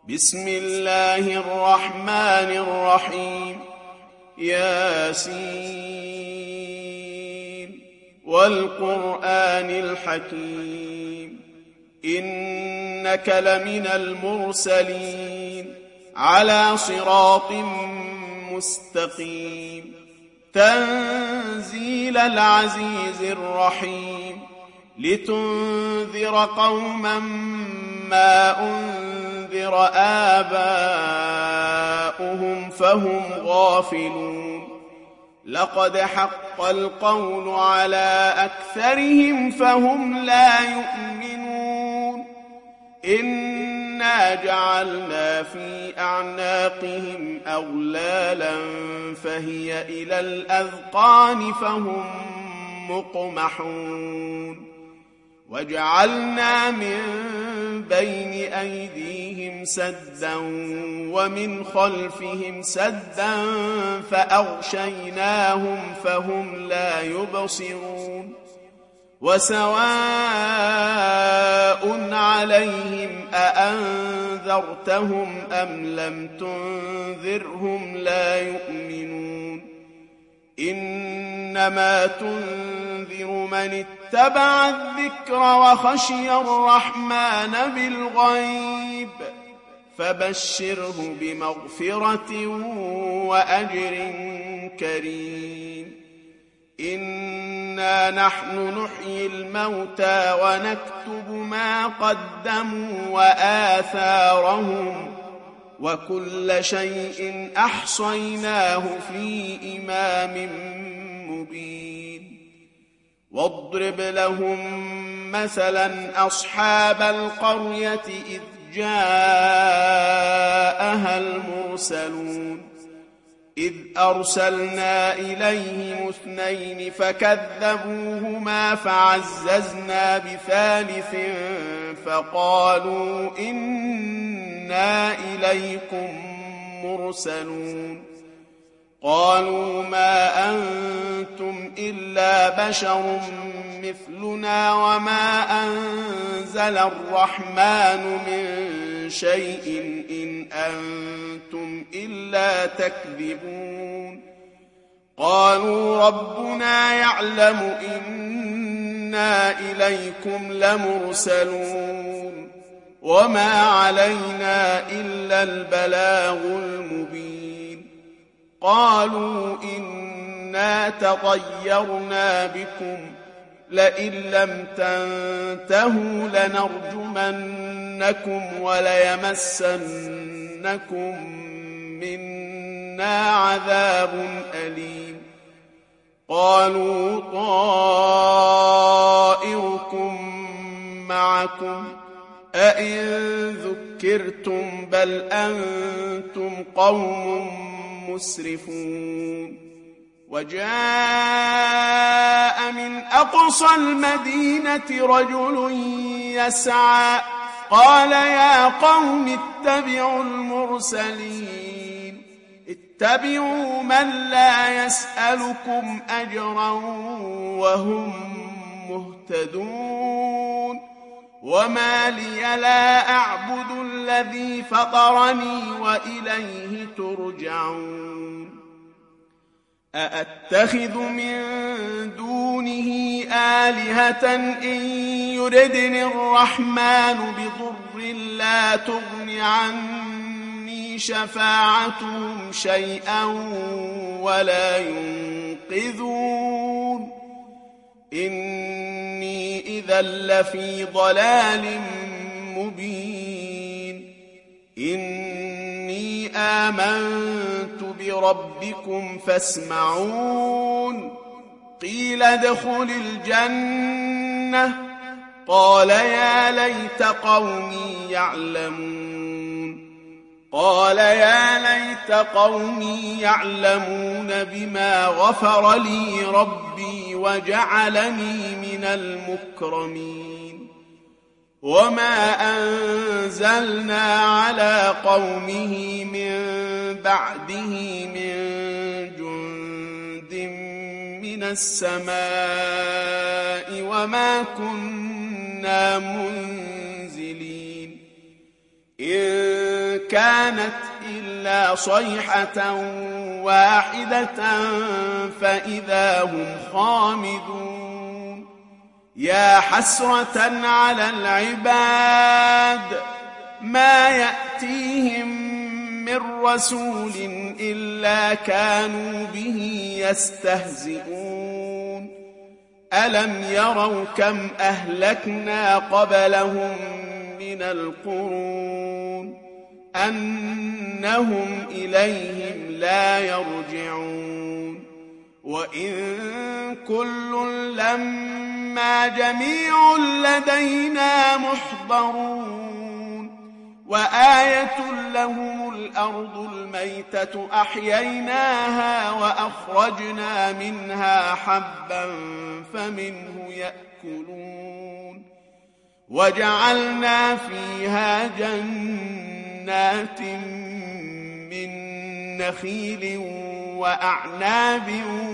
بسم الله الرحمن الرحيم. ياسين والقرآن الحكيم إنك لمن المرسلين على صراط مستقيم تنزيل العزيز الرحيم لتنذر قوما ما أنذر آباؤهم فهم غافلون لقد حق القول على أكثرهم فهم لا يؤمنون إنا جعلنا في أعناقهم أغلالا فهي إلى الأذقان فهم مقمحون وجعلنا من بين أيديهم سدا ومن خلفهم سدا فأغشيناهم فهم لا يبصرون وسواء عليهم أأنذرتهم أم لم تنذرهم لا يؤمنون إنما تنذر من اتبع الذكر وخشي الرحمن بالغيب فبشره بمغفرة وأجر كريم إنا نحن نحيي الموتى ونكتب ما قدموا وآثارهم وكل شيء أحصيناه في إمام مبين واضرب لهم مثلا أصحاب القرية إذ جاءها المرسلون إذ أرسلنا إليهم 2 فكذبوهما فعززنا بثالث فقالوا إنا إليكم مرسلون قالوا ما أنتم إلا بشر مثلنا وما أنزل الرحمن من شيء إن أنتم إلا تكذبون قالوا ربنا يعلم إنا إليكم لمرسلون وما علينا إلا البلاغ المبين قالوا إنا تطيرنا بكم لئن لم تنتهوا لنرجمنكم وليمسنكم منا عذاب أليم قالوا طائركم معكم أئن ذكرتم بل أنتم قوم مسرفون وجاء من أقصى المدينة رجل يسعى قال يا قوم اتبعوا المرسلين اتبعوا من لا يسألكم أجرا وهم مهتدون وما لي لا أعبد الذي فطرني وإليه ترجعون أأتخذ من دونه آلهة إن يردني الرحمن بضر لا تغن عني شفاعتهم شيئا ولا ينقذون إني إذا لفي ضلال مبين إني آمنت بربكم فاسمعون قيل ادخل الجنة قال يا ليت قومي يعلمون قال يا ليت قومي يعلمون بما غفر لي ربي وجعلني من المكرمين وما أنزلنا على قومه من بعده من جند من السماء وما كنا منزلين إن كانت إلا صيحة واحدة فإذا هم خامدون يا حسرة على العباد ما يأتيهم من رسول إلا كانوا به يستهزئون ألم يروا كم أهلكنا قبلهم من القرون أنهم إليهم لا يرجعون وإن كل لما جميع لدينا محضرون وآية لهم الأرض الميتة أحييناها وأخرجنا منها حبا فمنه يأكلون وجعلنا فيها جنات من نخيل وأعناب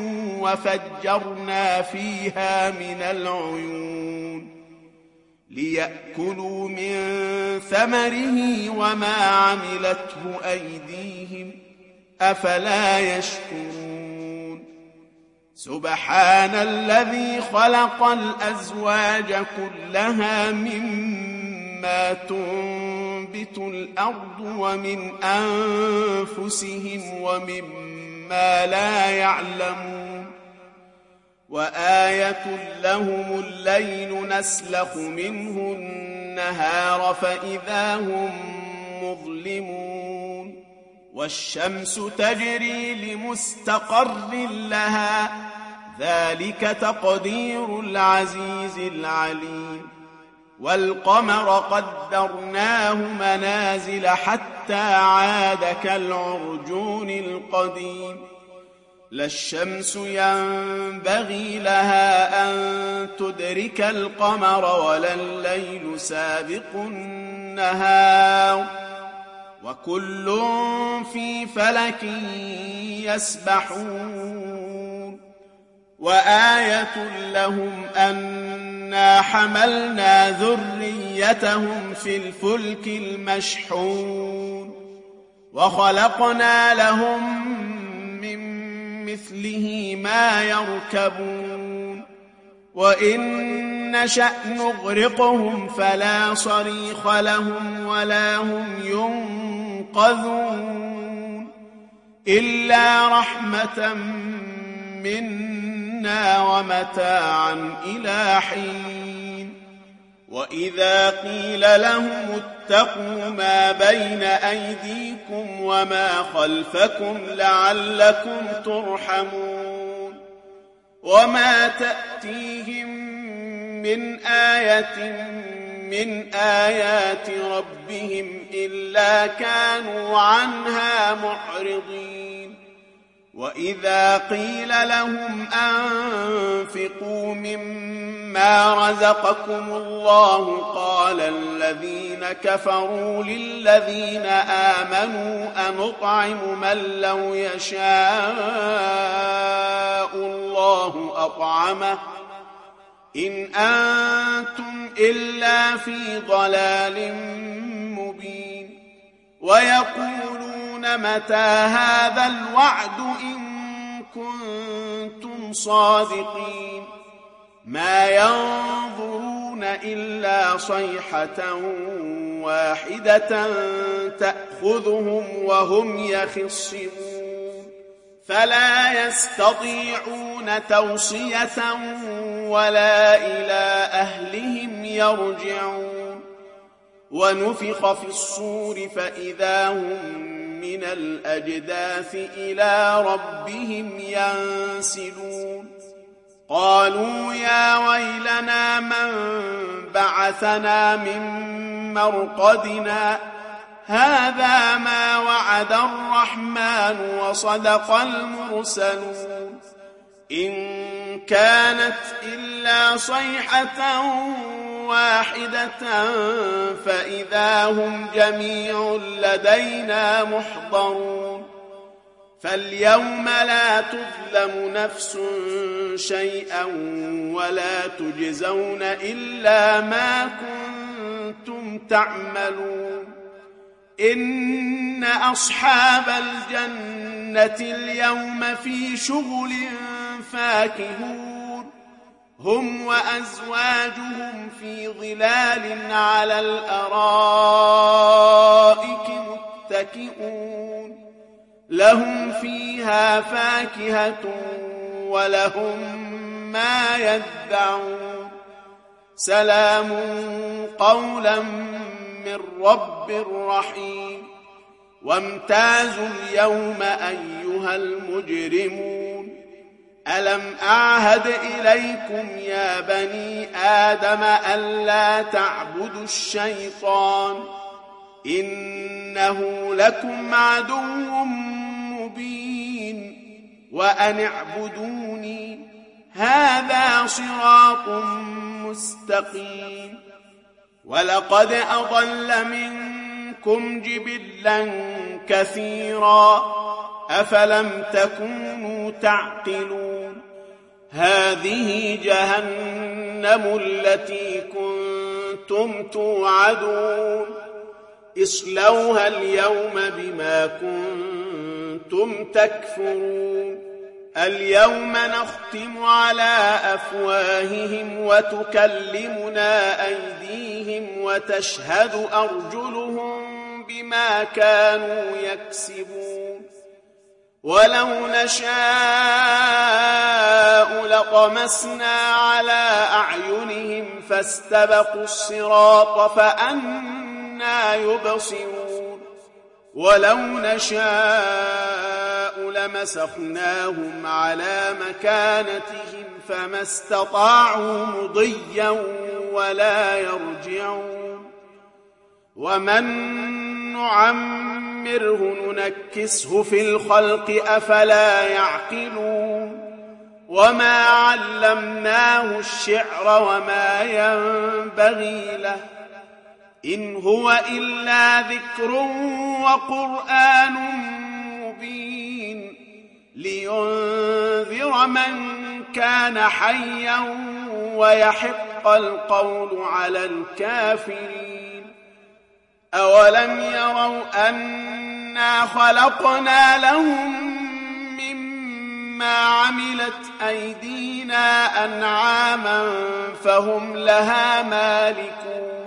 وفجرنا فيها من العيون ليأكلوا من ثمره وما عملته أيديهم أفلا يشكرون سبحان الذي خلق الأزواج كلها مما تنبت الأرض ومن أنفسهم ومما لا يعلمون وآية لهم الليل نسلخ منه النهار فإذا هم مظلمون والشمس تجري لمستقر لها ذلك تقدير العزيز العليم والقمر قدرناه منازل حتى عاد كالعرجون القديم لا الشمس ينبغي لها أن تدرك القمر ولا الليل سابق النهار وكل في فلك يسبحون وآية لهم أنا حملنا ذريتهم في الفلك المشحون وخلقنا لهم من مثله ما يركبون وإن نشأ نغرقهم فلا صريخ لهم ولا هم ينقذون إلا رحمة منا ومتاعا إلى حين وإذا قيل لهم اتقوا ما بين أيديكم وما خلفكم لعلكم ترحمون وما تأتيهم من آية من آيات ربهم إلا كانوا عنها معرضين وإذا قيل لهم أنفقوا مما رزقكم الله قال الذين كفروا للذين آمنوا أنطعم من لو يشاء الله أطعمه إن أنتم إلا في ضلال مبين ويقولون متى هذا الوعد إن كنتم صادقين ما ينظرون إلا صيحة واحدة تأخذهم وهم يخصمون فلا يستطيعون توصية ولا إلى أهلهم يرجعون ونفخ في الصور فإذا هم من الأجداث إلى ربهم ينسلون قالوا يا ويلنا من بعثنا من مرقدنا هذا ما وعد الرحمن وصدق المرسلون إن كانت إلا صيحة واحدة فإذا هم جميع لدينا محضرون فاليوم لا تظلم نفس شيئا ولا تجزون إلا ما كنتم تعملون إن أصحاب الجنة اليوم في شغل فاكهون هم وأزواجهم في ظلال على الأرائك متكئون لهم فيها فاكهة ولهم ما يدعون سلام قولا من رب رحيم وامتازوا اليوم أيها المجرمون ألم أعهد إليكم يا بني آدم ألا تعبدوا الشيطان إنه لكم عدو مبين وأن اعبدوني هذا صراط مستقيم ولقد أضل منكم جبلا كثيرا أفلم تكونوا تعقلون هذه جهنم التي كنتم توعدون اصلوها اليوم بما كنتم تكفرون اليوم نختم على أفواههم وتكلمنا أيديهم وتشهد أرجلهم بما كانوا يكسبون ولو نشاء لطمسنا على أعينهم فاستبقوا الصراط فأنى يبصرون ولو نشاء لمسخناهم على مكانتهم فما استطاعوا مضيا ولا يرجعون ومن نعمره ننكسه في الخلق أفلا يعقلون وما علمناه الشعر وما ينبغي له إن هو إلا ذكر وقرآن مبين لينذر من كان حيا ويحق القول على الكافرين أولم يروا أنا خلقنا لهم مما عملت أيدينا أنعاما فهم لها مالكون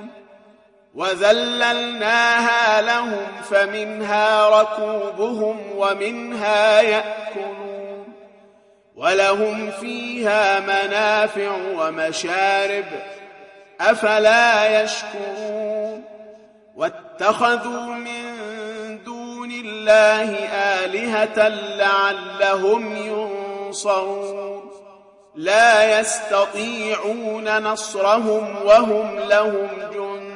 وذللناها لهم فمنها ركوبهم ومنها يأكلون ولهم فيها منافع ومشارب أفلا يشكرون واتخذوا من دون الله آلهة لعلهم ينصرون لا يستطيعون نصرهم وهم لهم جند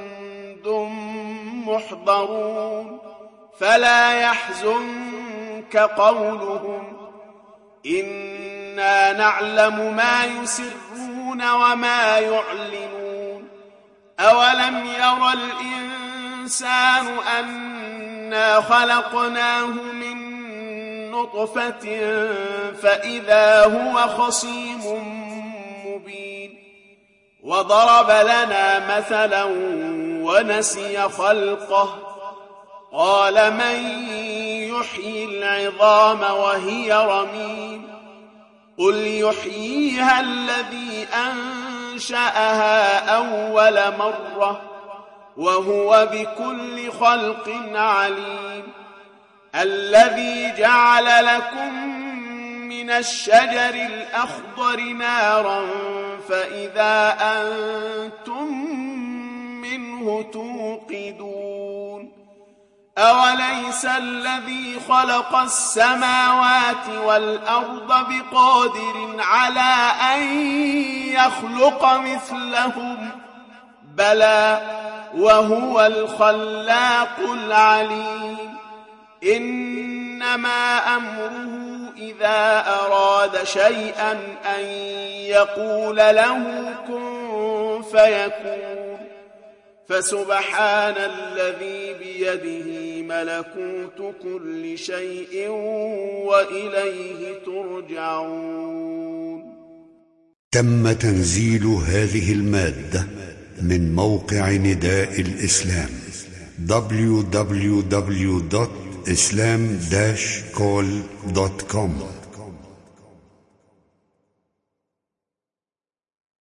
محضرون فلا يحزنك قولهم إنا نعلم ما يسرون وما يعلنون أولم ير الإنسان أنا خلقناه من نطفة فإذا هو خصيم مبين وضرب لنا مثلا ونسي خلقه قال من يحيي العظام وهي رميم قل يحييها الذي أنشأها أول مرة وهو بكل خلق عليم الذي جعل لكم من الشجر الأخضر نارا فإذا أنتم منه توقدون أوليس الذي خلق السماوات والأرض بقادر على أن يخلق مثلهم بلى وهو الخلاق العليم إنما أمره إذا أراد شيئا أن يقول له كن فيكون فسبحان الذي بيده ملكوت كل شيء وإليه ترجعون. تم تنزيل هذه المادة من موقع نداء الإسلام www.islam-call.com